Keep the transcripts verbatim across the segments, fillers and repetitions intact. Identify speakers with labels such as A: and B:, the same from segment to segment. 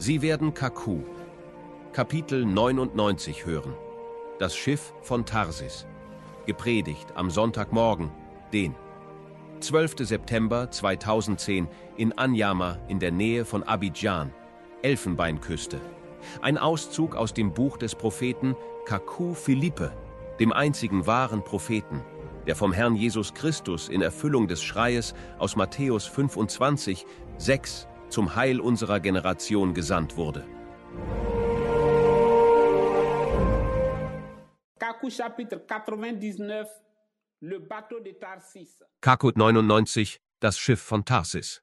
A: Sie werden Kaku, Kapitel neunundneunzig hören. Das Schiff von Tarsis. Gepredigt am Sonntagmorgen, den zwölften September zweitausendzehn in Anyama in der Nähe von Abidjan, Elfenbeinküste. Ein Auszug aus dem Buch des Propheten Kaku Philippe, dem einzigen wahren Propheten, der vom Herrn Jesus Christus in Erfüllung des Schreies aus Matthäus fünfundzwanzig, sechs zum Heil unserer Generation gesandt wurde. Kakut neunundneunzig, das Schiff von Tarsis.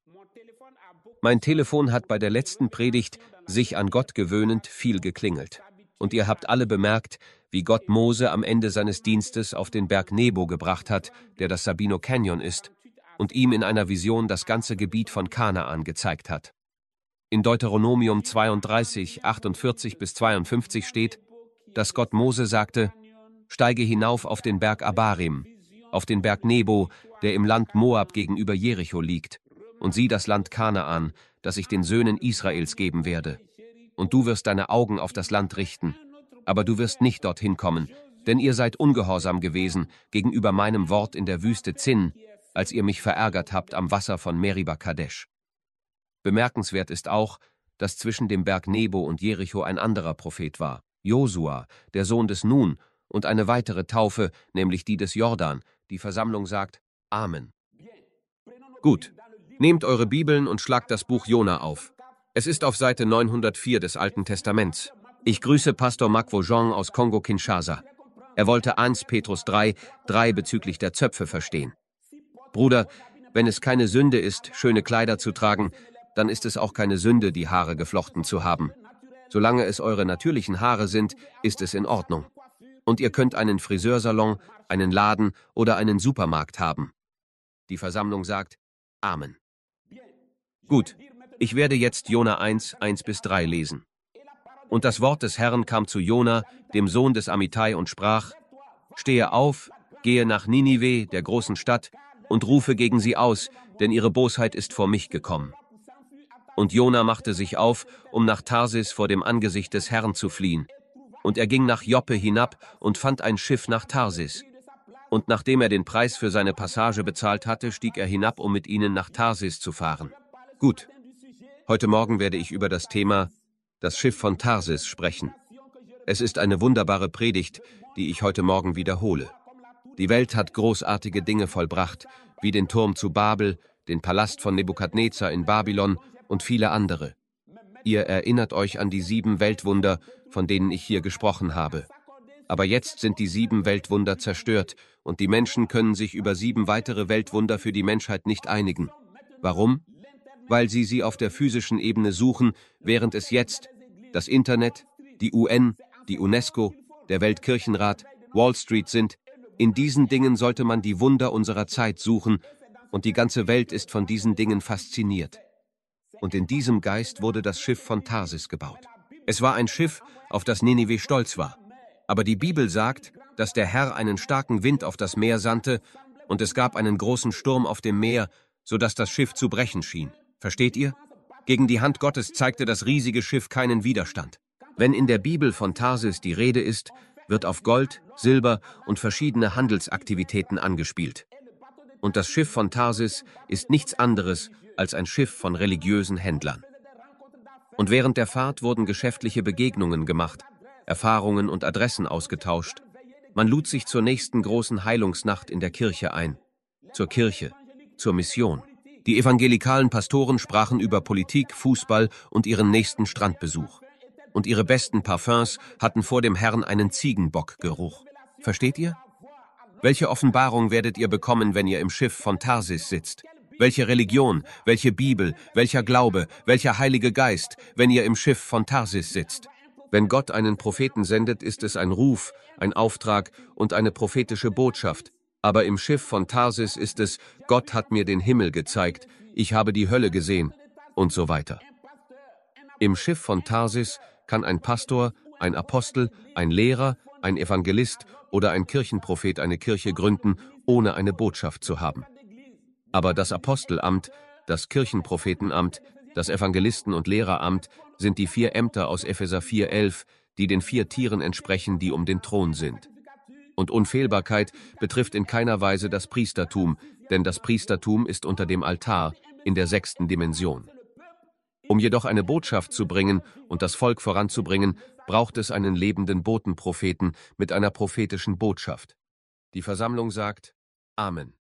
A: Mein Telefon hat bei der letzten Predigt, sich an Gott gewöhnend, viel geklingelt. Und ihr habt alle bemerkt, wie Gott Mose am Ende seines Dienstes auf den Berg Nebo gebracht hat, der das Sabino Canyon ist, und ihm in einer Vision das ganze Gebiet von Kanaan gezeigt hat. In Deuteronomium zweiunddreißig, achtundvierzig bis zweiundfünfzig steht, dass Gott Mose sagte: Steige hinauf auf den Berg Abarim, auf den Berg Nebo, der im Land Moab gegenüber Jericho liegt, und sieh das Land Kanaan, das ich den Söhnen Israels geben werde. Und du wirst deine Augen auf das Land richten, aber du wirst nicht dorthin kommen, denn ihr seid ungehorsam gewesen gegenüber meinem Wort in der Wüste Zin, als ihr mich verärgert habt am Wasser von Meriba Kadesh. Bemerkenswert ist auch, dass zwischen dem Berg Nebo und Jericho ein anderer Prophet war, Josua, der Sohn des Nun, und eine weitere Taufe, nämlich die des Jordan. Die Versammlung sagt Amen. Gut, nehmt eure Bibeln und schlagt das Buch Jona auf. Es ist auf Seite neunhundertvier des Alten Testaments. Ich grüße Pastor Makwo Jean aus Kongo-Kinshasa. Er wollte eins Petrus drei, drei bezüglich der Zöpfe verstehen. Bruder, wenn es keine Sünde ist, schöne Kleider zu tragen, dann ist es auch keine Sünde, die Haare geflochten zu haben. Solange es eure natürlichen Haare sind, ist es in Ordnung. Und ihr könnt einen Friseursalon, einen Laden oder einen Supermarkt haben. Die Versammlung sagt Amen. Gut, ich werde jetzt Jona eins, eins bis drei lesen. Und das Wort des Herrn kam zu Jona, dem Sohn des Amittai, und sprach: Stehe auf, gehe nach Ninive, der großen Stadt, und rufe gegen sie aus, denn ihre Bosheit ist vor mich gekommen. Und Jona machte sich auf, um nach Tarsis vor dem Angesicht des Herrn zu fliehen. Und er ging nach Joppe hinab und fand ein Schiff nach Tarsis. Und nachdem er den Preis für seine Passage bezahlt hatte, stieg er hinab, um mit ihnen nach Tarsis zu fahren. Gut, heute Morgen werde ich über das Thema das Schiff von Tarsis sprechen. Es ist eine wunderbare Predigt, die ich heute Morgen wiederhole. Die Welt hat großartige Dinge vollbracht, wie den Turm zu Babel, den Palast von Nebukadnezar in Babylon und viele andere. Ihr erinnert euch an die sieben Weltwunder, von denen ich hier gesprochen habe. Aber jetzt sind die sieben Weltwunder zerstört und die Menschen können sich über sieben weitere Weltwunder für die Menschheit nicht einigen. Warum? Weil sie sie auf der physischen Ebene suchen, während es jetzt das Internet, die U N, die UNESCO, der Weltkirchenrat, Wall Street sind. In diesen Dingen sollte man die Wunder unserer Zeit suchen, und die ganze Welt ist von diesen Dingen fasziniert. Und in diesem Geist wurde das Schiff von Tarsis gebaut. Es war ein Schiff, auf das Ninive stolz war. Aber die Bibel sagt, dass der Herr einen starken Wind auf das Meer sandte, und es gab einen großen Sturm auf dem Meer, sodass das Schiff zu brechen schien. Versteht ihr? Gegen die Hand Gottes zeigte das riesige Schiff keinen Widerstand. Wenn in der Bibel von Tarsis die Rede ist, wird auf Gold, Silber und verschiedene Handelsaktivitäten angespielt. Und das Schiff von Tarsis ist nichts anderes als ein Schiff von religiösen Händlern. Und während der Fahrt wurden geschäftliche Begegnungen gemacht, Erfahrungen und Adressen ausgetauscht. Man lud sich zur nächsten großen Heilungsnacht in der Kirche ein. Zur Kirche, zur Mission. Die evangelikalen Pastoren sprachen über Politik, Fußball und ihren nächsten Strandbesuch. Und ihre besten Parfums hatten vor dem Herrn einen Ziegenbockgeruch. Versteht ihr? Welche Offenbarung werdet ihr bekommen, wenn ihr im Schiff von Tarsis sitzt? Welche Religion, welche Bibel, welcher Glaube, welcher Heilige Geist, wenn ihr im Schiff von Tarsis sitzt? Wenn Gott einen Propheten sendet, ist es ein Ruf, ein Auftrag und eine prophetische Botschaft. Aber im Schiff von Tarsis ist es: Gott hat mir den Himmel gezeigt, ich habe die Hölle gesehen und so weiter. Im Schiff von Tarsis kann ein Pastor, ein Apostel, ein Lehrer, ein Evangelist oder ein Kirchenprophet eine Kirche gründen, ohne eine Botschaft zu haben. Aber das Apostelamt, das Kirchenprophetenamt, das Evangelisten- und Lehreramt sind die vier Ämter aus Epheser vier elf, die den vier Tieren entsprechen, die um den Thron sind. Und Unfehlbarkeit betrifft in keiner Weise das Priestertum, denn das Priestertum ist unter dem Altar in der sechsten Dimension. Um jedoch eine Botschaft zu bringen und das Volk voranzubringen, braucht es einen lebenden Botenpropheten mit einer prophetischen Botschaft. Die Versammlung sagt Amen.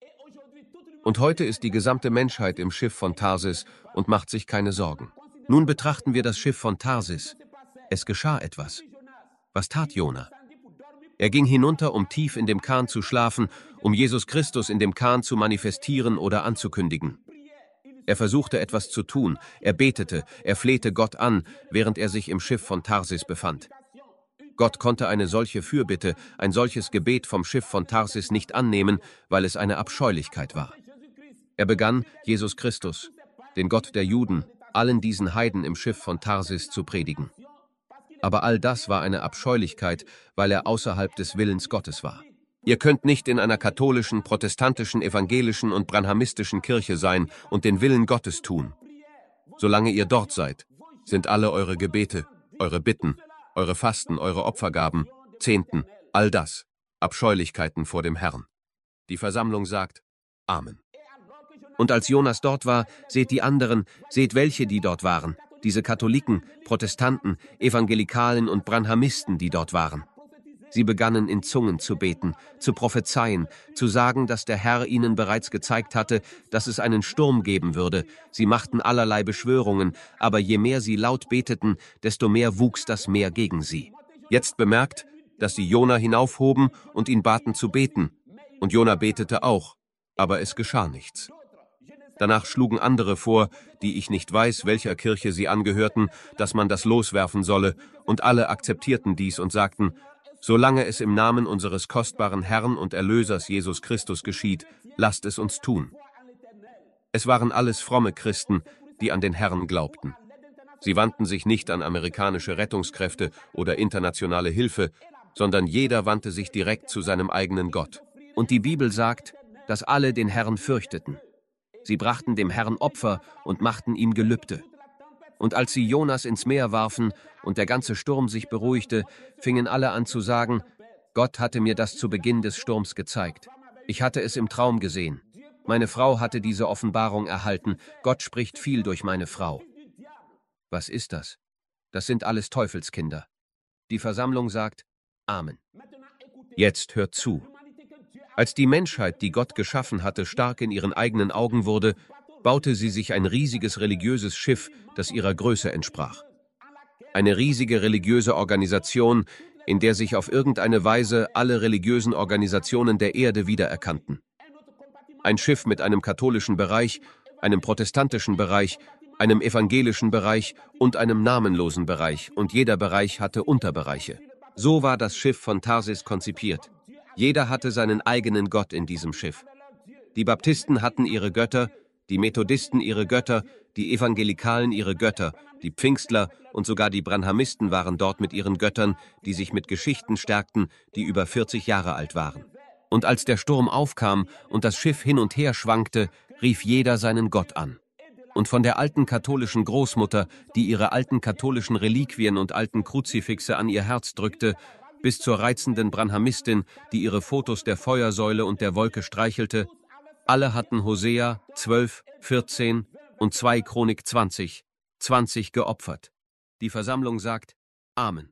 A: Und heute ist die gesamte Menschheit im Schiff von Tarsis und macht sich keine Sorgen. Nun betrachten wir das Schiff von Tarsis. Es geschah etwas. Was tat Jona? Er ging hinunter, um tief in dem Kahn zu schlafen, um Jesus Christus in dem Kahn zu manifestieren oder anzukündigen. Er versuchte etwas zu tun, er betete, er flehte Gott an, während er sich im Schiff von Tarsis befand. Gott konnte eine solche Fürbitte, ein solches Gebet vom Schiff von Tarsis nicht annehmen, weil es eine Abscheulichkeit war. Er begann, Jesus Christus, den Gott der Juden, allen diesen Heiden im Schiff von Tarsis zu predigen. Aber all das war eine Abscheulichkeit, weil er außerhalb des Willens Gottes war. Ihr könnt nicht in einer katholischen, protestantischen, evangelischen und branhamistischen Kirche sein und den Willen Gottes tun. Solange ihr dort seid, sind alle eure Gebete, eure Bitten, eure Fasten, eure Opfergaben, Zehnten, all das, Abscheulichkeiten vor dem Herrn. Die Versammlung sagt Amen. Und als Jonas dort war, seht die anderen, seht welche, die dort waren, diese Katholiken, Protestanten, Evangelikalen und Branhamisten, die dort waren. Sie begannen in Zungen zu beten, zu prophezeien, zu sagen, dass der Herr ihnen bereits gezeigt hatte, dass es einen Sturm geben würde. Sie machten allerlei Beschwörungen, aber je mehr sie laut beteten, desto mehr wuchs das Meer gegen sie. Jetzt bemerkt, dass sie Jona hinaufhoben und ihn baten zu beten. Und Jona betete auch, aber es geschah nichts. Danach schlugen andere vor, die ich nicht weiß, welcher Kirche sie angehörten, dass man das loswerfen solle, und alle akzeptierten dies und sagten, solange es im Namen unseres kostbaren Herrn und Erlösers Jesus Christus geschieht, lasst es uns tun. Es waren alles fromme Christen, die an den Herrn glaubten. Sie wandten sich nicht an amerikanische Rettungskräfte oder internationale Hilfe, sondern jeder wandte sich direkt zu seinem eigenen Gott. Und die Bibel sagt, dass alle den Herrn fürchteten. Sie brachten dem Herrn Opfer und machten ihm Gelübde. Und als sie Jonas ins Meer warfen und der ganze Sturm sich beruhigte, fingen alle an zu sagen, Gott hatte mir das zu Beginn des Sturms gezeigt. Ich hatte es im Traum gesehen. Meine Frau hatte diese Offenbarung erhalten. Gott spricht viel durch meine Frau. Was ist das? Das sind alles Teufelskinder. Die Versammlung sagt Amen. Jetzt hört zu. Als die Menschheit, die Gott geschaffen hatte, stark in ihren eigenen Augen wurde, baute sie sich ein riesiges religiöses Schiff, das ihrer Größe entsprach. Eine riesige religiöse Organisation, in der sich auf irgendeine Weise alle religiösen Organisationen der Erde wiedererkannten. Ein Schiff mit einem katholischen Bereich, einem protestantischen Bereich, einem evangelischen Bereich und einem namenlosen Bereich, und jeder Bereich hatte Unterbereiche. So war das Schiff von Tarsis konzipiert. Jeder hatte seinen eigenen Gott in diesem Schiff. Die Baptisten hatten ihre Götter, die Methodisten ihre Götter, die Evangelikalen ihre Götter, die Pfingstler und sogar die Branhamisten waren dort mit ihren Göttern, die sich mit Geschichten stärkten, die über vierzig Jahre alt waren. Und als der Sturm aufkam und das Schiff hin und her schwankte, rief jeder seinen Gott an. Und von der alten katholischen Großmutter, die ihre alten katholischen Reliquien und alten Kruzifixe an ihr Herz drückte, bis zur reizenden Branhamistin, die ihre Fotos der Feuersäule und der Wolke streichelte, alle hatten Hosea zwölf, vierzehn und zwei Chronik zwanzig, zwanzig geopfert. Die Versammlung sagt Amen.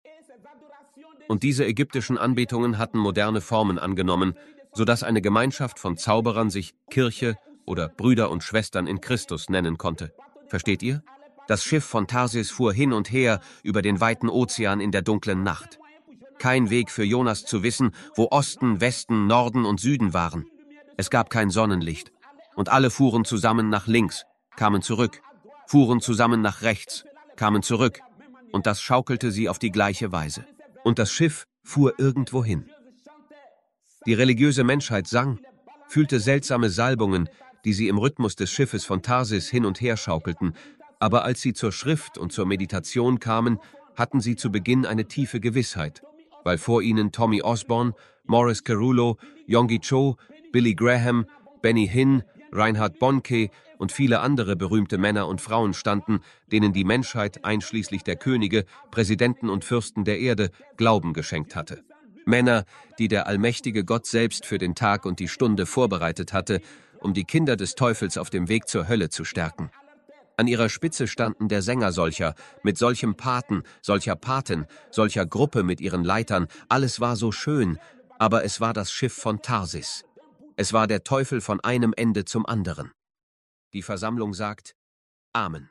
A: Und diese ägyptischen Anbetungen hatten moderne Formen angenommen, sodass eine Gemeinschaft von Zauberern sich Kirche oder Brüder und Schwestern in Christus nennen konnte. Versteht ihr? Das Schiff von Tarsis fuhr hin und her über den weiten Ozean in der dunklen Nacht. Kein Weg für Jonas zu wissen, wo Osten, Westen, Norden und Süden waren. Es gab kein Sonnenlicht. Und alle fuhren zusammen nach links, kamen zurück, fuhren zusammen nach rechts, kamen zurück. Und das schaukelte sie auf die gleiche Weise. Und das Schiff fuhr irgendwo hin. Die religiöse Menschheit sang, fühlte seltsame Salbungen, die sie im Rhythmus des Schiffes von Tarsis hin und her schaukelten, aber als sie zur Schrift und zur Meditation kamen, hatten sie zu Beginn eine tiefe Gewissheit, weil vor ihnen Tommy Osborne, Morris Cerullo, Yonggi Cho, Billy Graham, Benny Hinn, Reinhard Bonnke, und viele andere berühmte Männer und Frauen standen, denen die Menschheit einschließlich der Könige, Präsidenten und Fürsten der Erde Glauben geschenkt hatte. Männer, die der allmächtige Gott selbst für den Tag und die Stunde vorbereitet hatte, um die Kinder des Teufels auf dem Weg zur Hölle zu stärken. An ihrer Spitze standen der Sänger solcher, mit solchem Paten, solcher Patin, solcher Gruppe mit ihren Leitern, alles war so schön, aber es war das Schiff von Tarsis. Es war der Teufel von einem Ende zum anderen. Die Versammlung sagt, Amen.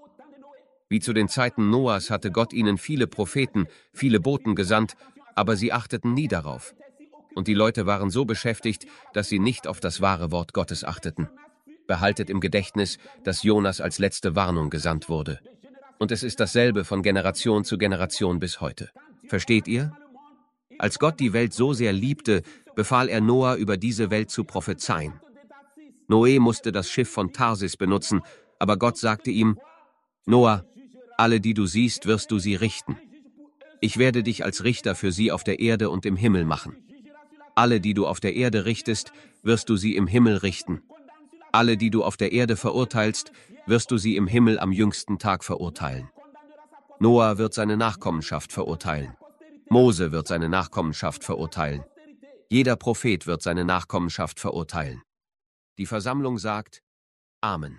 A: Wie zu den Zeiten Noahs hatte Gott ihnen viele Propheten, viele Boten gesandt, aber sie achteten nie darauf. Und die Leute waren so beschäftigt, dass sie nicht auf das wahre Wort Gottes achteten. Behaltet im Gedächtnis, dass Jonas als letzte Warnung gesandt wurde. Und es ist dasselbe von Generation zu Generation bis heute. Versteht ihr? Als Gott die Welt so sehr liebte, befahl er Noah, über diese Welt zu prophezeien. Noé musste das Schiff von Tarsis benutzen, aber Gott sagte ihm, Noah, alle, die du siehst, wirst du sie richten. Ich werde dich als Richter für sie auf der Erde und im Himmel machen. Alle, die du auf der Erde richtest, wirst du sie im Himmel richten. Alle, die du auf der Erde verurteilst, wirst du sie im Himmel am jüngsten Tag verurteilen. Noah wird seine Nachkommenschaft verurteilen. Mose wird seine Nachkommenschaft verurteilen. Jeder Prophet wird seine Nachkommenschaft verurteilen. Die Versammlung sagt, Amen.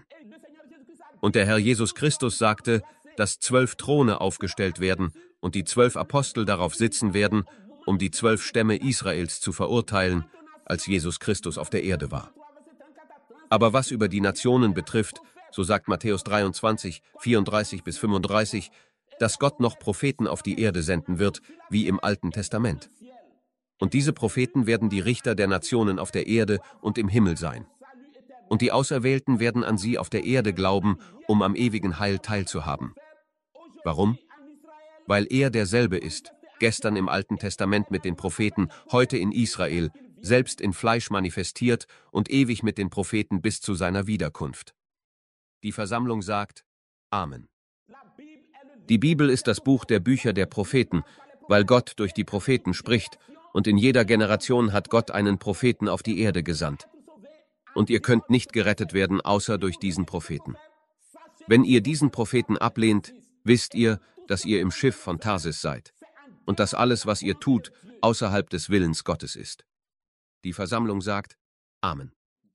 A: Und der Herr Jesus Christus sagte, dass zwölf Throne aufgestellt werden und die zwölf Apostel darauf sitzen werden, um die zwölf Stämme Israels zu verurteilen, als Jesus Christus auf der Erde war. Aber was über die Nationen betrifft, so sagt Matthäus dreiundzwanzig, vierunddreißig bis fünfunddreißig, dass Gott noch Propheten auf die Erde senden wird, wie im Alten Testament. Und diese Propheten werden die Richter der Nationen auf der Erde und im Himmel sein. Und die Auserwählten werden an sie auf der Erde glauben, um am ewigen Heil teilzuhaben. Warum? Weil er derselbe ist, gestern im Alten Testament mit den Propheten, heute in Israel, selbst in Fleisch manifestiert und ewig mit den Propheten bis zu seiner Wiederkunft. Die Versammlung sagt, Amen. Die Bibel ist das Buch der Bücher der Propheten, weil Gott durch die Propheten spricht, und in jeder Generation hat Gott einen Propheten auf die Erde gesandt. Und ihr könnt nicht gerettet werden, außer durch diesen Propheten. Wenn ihr diesen Propheten ablehnt, wisst ihr, dass ihr im Schiff von Tarsis seid, und dass alles, was ihr tut, außerhalb des Willens Gottes ist. Die Versammlung sagt, Amen.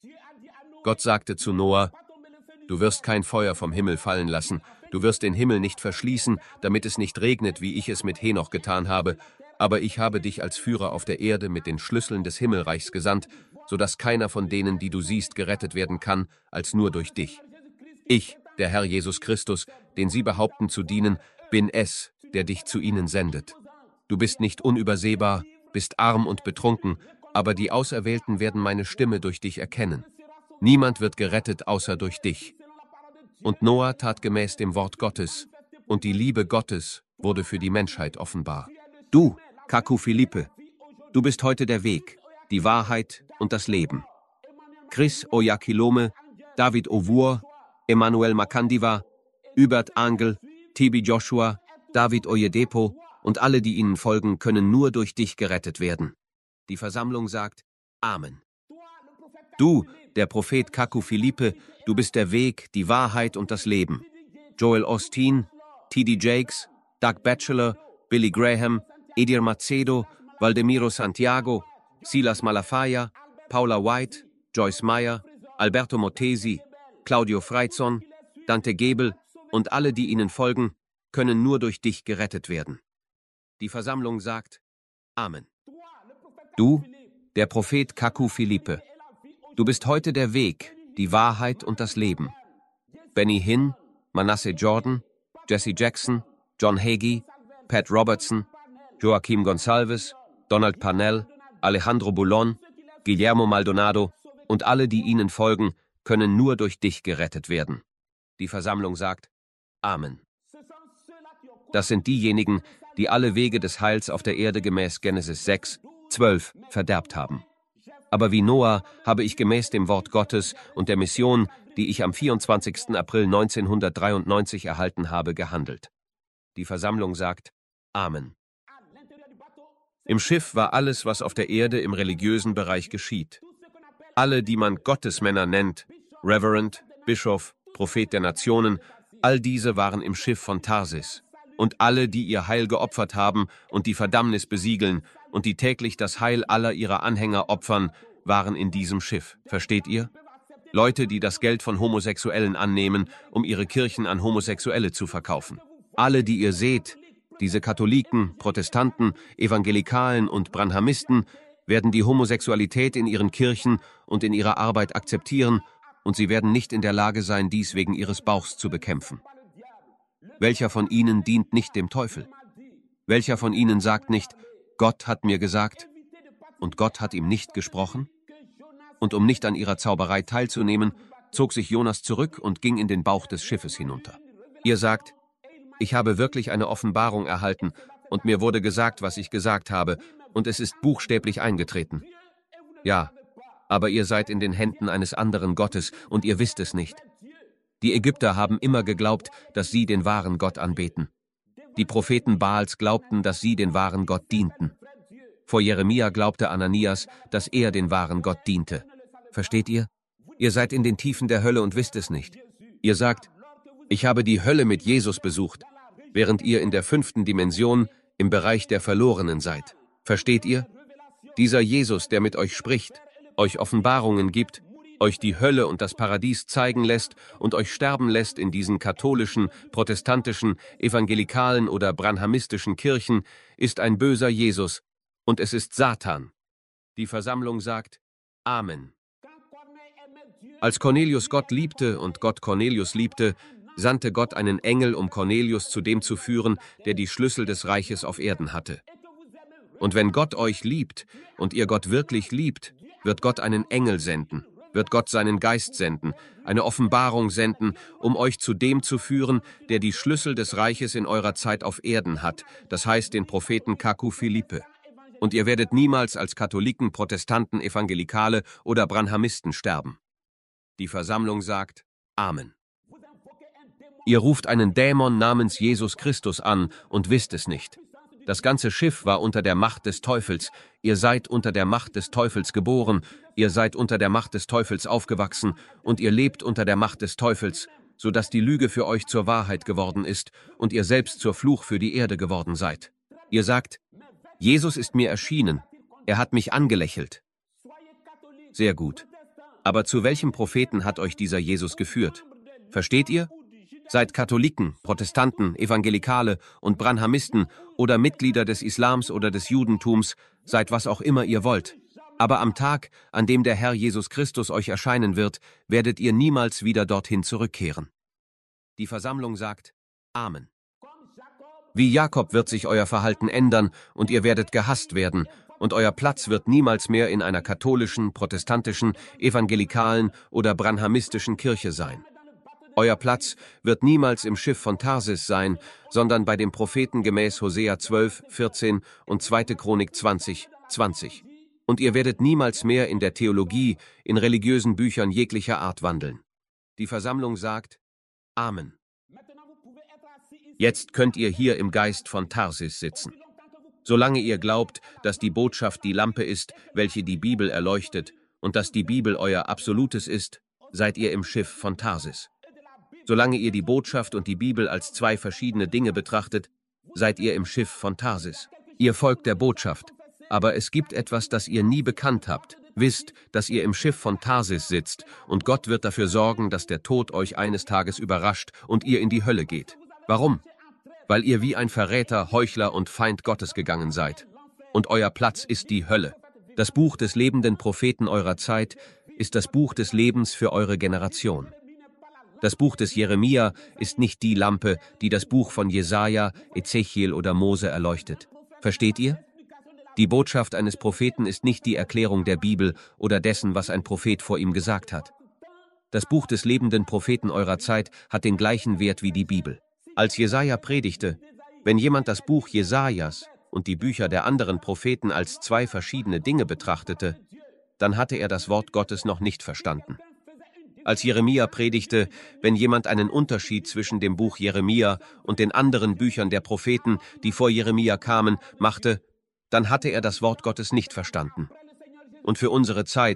A: Gott sagte zu Noah, du wirst kein Feuer vom Himmel fallen lassen, du wirst den Himmel nicht verschließen, damit es nicht regnet, wie ich es mit Henoch getan habe, aber ich habe dich als Führer auf der Erde mit den Schlüsseln des Himmelreichs gesandt, sodass keiner von denen, die du siehst, gerettet werden kann, als nur durch dich. Ich, der Herr Jesus Christus, den sie behaupten zu dienen, bin es, der dich zu ihnen sendet. Du bist nicht unübersehbar, bist arm und betrunken, aber die Auserwählten werden meine Stimme durch dich erkennen. Niemand wird gerettet, außer durch dich. Und Noah tat gemäß dem Wort Gottes, und die Liebe Gottes wurde für die Menschheit offenbar. Du, Kaku Philippe, du bist heute der Weg, die Wahrheit und das Leben. Chris Oyakilome, David Ovur, Emmanuel Makandiwa, Hubert Angel, Tibi Joshua, David Oyedepo und alle, die ihnen folgen, können nur durch dich gerettet werden. Die Versammlung sagt, Amen. Du, der Prophet Kaku Philippe, du bist der Weg, die Wahrheit und das Leben. Joel Osteen, T D Jakes, Doug Batchelor, Billy Graham, Edir Macedo, Valdemiro Santiago, Silas Malafaia, Paula White, Joyce Meyer, Alberto Motesi, Claudio Freizon, Dante Gebel und alle, die ihnen folgen, können nur durch dich gerettet werden. Die Versammlung sagt, Amen. Du, der Prophet Kaku Philippe, du bist heute der Weg, die Wahrheit und das Leben. Benny Hinn, Manasseh Jordan, Jesse Jackson, John Hagee, Pat Robertson, Joaquim Gonsalves, Donald Parnell, Alejandro Boulon, Guillermo Maldonado und alle, die ihnen folgen, können nur durch dich gerettet werden. Die Versammlung sagt, Amen. Das sind diejenigen, die alle Wege des Heils auf der Erde gemäß Genesis sechs, zwölf verderbt haben. Aber wie Noah habe ich gemäß dem Wort Gottes und der Mission, die ich am vierundzwanzigsten April neunzehnhundertdreiundneunzig erhalten habe, gehandelt. Die Versammlung sagt, Amen. Im Schiff war alles, was auf der Erde im religiösen Bereich geschieht. Alle, die man Gottesmänner nennt, Reverend, Bischof, Prophet der Nationen, all diese waren im Schiff von Tarsis. Und alle, die ihr Heil geopfert haben und die Verdammnis besiegeln und die täglich das Heil aller ihrer Anhänger opfern, waren in diesem Schiff. Versteht ihr? Leute, die das Geld von Homosexuellen annehmen, um ihre Kirchen an Homosexuelle zu verkaufen. Alle, die ihr seht, diese Katholiken, Protestanten, Evangelikalen und Branhamisten, werden die Homosexualität in ihren Kirchen und in ihrer Arbeit akzeptieren, und sie werden nicht in der Lage sein, dies wegen ihres Bauchs zu bekämpfen. Welcher von ihnen dient nicht dem Teufel? Welcher von ihnen sagt nicht, Gott hat mir gesagt, und Gott hat ihm nicht gesprochen? Und um nicht an ihrer Zauberei teilzunehmen, zog sich Jonas zurück und ging in den Bauch des Schiffes hinunter. Ihr sagt, ich habe wirklich eine Offenbarung erhalten, und mir wurde gesagt, was ich gesagt habe, und es ist buchstäblich eingetreten. Ja, aber ihr seid in den Händen eines anderen Gottes, und ihr wisst es nicht. Die Ägypter haben immer geglaubt, dass sie den wahren Gott anbeten. Die Propheten Baals glaubten, dass sie den wahren Gott dienten. Vor Jeremia glaubte Ananias, dass er den wahren Gott diente. Versteht ihr? Ihr seid in den Tiefen der Hölle und wisst es nicht. Ihr sagt, ich habe die Hölle mit Jesus besucht, während ihr in der fünften Dimension im Bereich der Verlorenen seid. Versteht ihr? Dieser Jesus, der mit euch spricht, euch Offenbarungen gibt, euch die Hölle und das Paradies zeigen lässt und euch sterben lässt in diesen katholischen, protestantischen, evangelikalen oder branhamistischen Kirchen, ist ein böser Jesus, und es ist Satan. Die Versammlung sagt, Amen. Als Cornelius Gott liebte und Gott Cornelius liebte, sandte Gott einen Engel, um Cornelius zu dem zu führen, der die Schlüssel des Reiches auf Erden hatte. Und wenn Gott euch liebt und ihr Gott wirklich liebt, wird Gott einen Engel senden, wird Gott seinen Geist senden, eine Offenbarung senden, um euch zu dem zu führen, der die Schlüssel des Reiches in eurer Zeit auf Erden hat, das heißt den Propheten Kaku Philippe. Und ihr werdet niemals als Katholiken, Protestanten, Evangelikale oder Branhamisten sterben. Die Versammlung sagt, Amen. Ihr ruft einen Dämon namens Jesus Christus an und wisst es nicht. Das ganze Schiff war unter der Macht des Teufels. Ihr seid unter der Macht des Teufels geboren, ihr seid unter der Macht des Teufels aufgewachsen und ihr lebt unter der Macht des Teufels, sodass die Lüge für euch zur Wahrheit geworden ist und ihr selbst zur Fluch für die Erde geworden seid. Ihr sagt, Jesus ist mir erschienen, er hat mich angelächelt. Sehr gut. Aber zu welchem Propheten hat euch dieser Jesus geführt? Versteht ihr? Seid Katholiken, Protestanten, Evangelikale und Branhamisten oder Mitglieder des Islams oder des Judentums, seid was auch immer ihr wollt. Aber am Tag, an dem der Herr Jesus Christus euch erscheinen wird, werdet ihr niemals wieder dorthin zurückkehren. Die Versammlung sagt, Amen. Wie Jakob wird sich euer Verhalten ändern und ihr werdet gehasst werden, und euer Platz wird niemals mehr in einer katholischen, protestantischen, evangelikalen oder branhamistischen Kirche sein. Euer Platz wird niemals im Schiff von Tarsis sein, sondern bei dem Propheten gemäß Hosea zwölf, vierzehn und zweite Chronik zwanzig, zwanzig. Und ihr werdet niemals mehr in der Theologie, in religiösen Büchern jeglicher Art wandeln. Die Versammlung sagt, Amen. Jetzt könnt ihr hier im Geist von Tarsis sitzen. Solange ihr glaubt, dass die Botschaft die Lampe ist, welche die Bibel erleuchtet, und dass die Bibel euer Absolutes ist, seid ihr im Schiff von Tarsis. Solange ihr die Botschaft und die Bibel als zwei verschiedene Dinge betrachtet, seid ihr im Schiff von Tarsis. Ihr folgt der Botschaft, aber es gibt etwas, das ihr nie bekannt habt. Wisst, dass ihr im Schiff von Tarsis sitzt, und Gott wird dafür sorgen, dass der Tod euch eines Tages überrascht und ihr in die Hölle geht. Warum? Weil ihr wie ein Verräter, Heuchler und Feind Gottes gegangen seid. Und euer Platz ist die Hölle. Das Buch des lebenden Propheten eurer Zeit ist das Buch des Lebens für eure Generation. Das Buch des Jeremia ist nicht die Lampe, die das Buch von Jesaja, Ezechiel oder Mose erleuchtet. Versteht ihr? Die Botschaft eines Propheten ist nicht die Erklärung der Bibel oder dessen, was ein Prophet vor ihm gesagt hat. Das Buch des lebenden Propheten eurer Zeit hat den gleichen Wert wie die Bibel. Als Jesaja predigte, wenn jemand das Buch Jesajas und die Bücher der anderen Propheten als zwei verschiedene Dinge betrachtete, dann hatte er das Wort Gottes noch nicht verstanden. Als Jeremia predigte, wenn jemand einen Unterschied zwischen dem Buch Jeremia und den anderen Büchern der Propheten, die vor Jeremia kamen, machte, dann hatte er das Wort Gottes nicht verstanden. Und für unsere Zeit,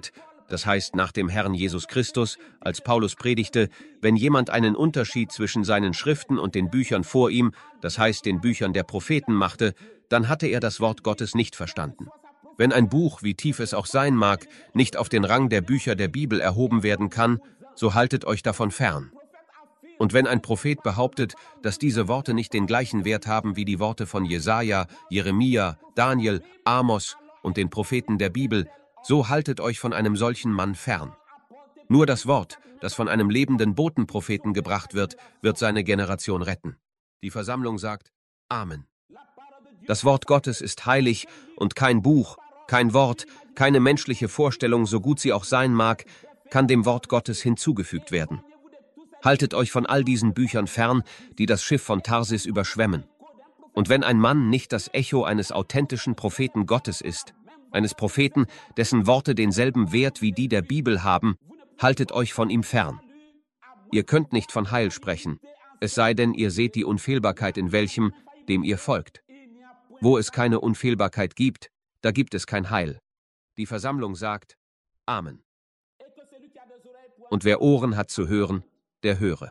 A: das heißt nach dem Herrn Jesus Christus, als Paulus predigte, wenn jemand einen Unterschied zwischen seinen Schriften und den Büchern vor ihm, das heißt den Büchern der Propheten, machte, dann hatte er das Wort Gottes nicht verstanden. Wenn ein Buch, wie tief es auch sein mag, nicht auf den Rang der Bücher der Bibel erhoben werden kann, so haltet euch davon fern. Und wenn ein Prophet behauptet, dass diese Worte nicht den gleichen Wert haben wie die Worte von Jesaja, Jeremia, Daniel, Amos und den Propheten der Bibel, so haltet euch von einem solchen Mann fern. Nur das Wort, das von einem lebenden Botenpropheten gebracht wird, wird seine Generation retten. Die Versammlung sagt Amen. Das Wort Gottes ist heilig und kein Buch, kein Wort, keine menschliche Vorstellung, so gut sie auch sein mag, kann dem Wort Gottes hinzugefügt werden. Haltet euch von all diesen Büchern fern, die das Schiff von Tarsis überschwemmen. Und wenn ein Mann nicht das Echo eines authentischen Propheten Gottes ist, eines Propheten, dessen Worte denselben Wert wie die der Bibel haben, haltet euch von ihm fern. Ihr könnt nicht von Heil sprechen, es sei denn, ihr seht die Unfehlbarkeit in welchem, dem ihr folgt. Wo es keine Unfehlbarkeit gibt, da gibt es kein Heil. Die Versammlung sagt Amen. Und wer Ohren hat zu hören, der höre.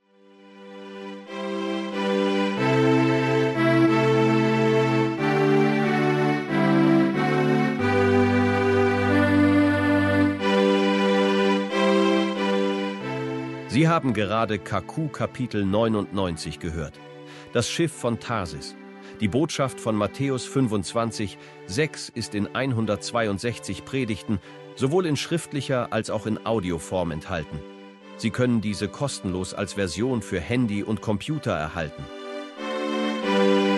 A: Sie haben gerade K Q Kapitel neunundneunzig gehört. Das Schiff von Tarsis. Die Botschaft von Matthäus fünfundzwanzig, sechs ist in hundertzweiundsechzig Predigten sowohl in schriftlicher als auch in Audioform enthalten. Sie können diese kostenlos als Version für Handy und Computer erhalten.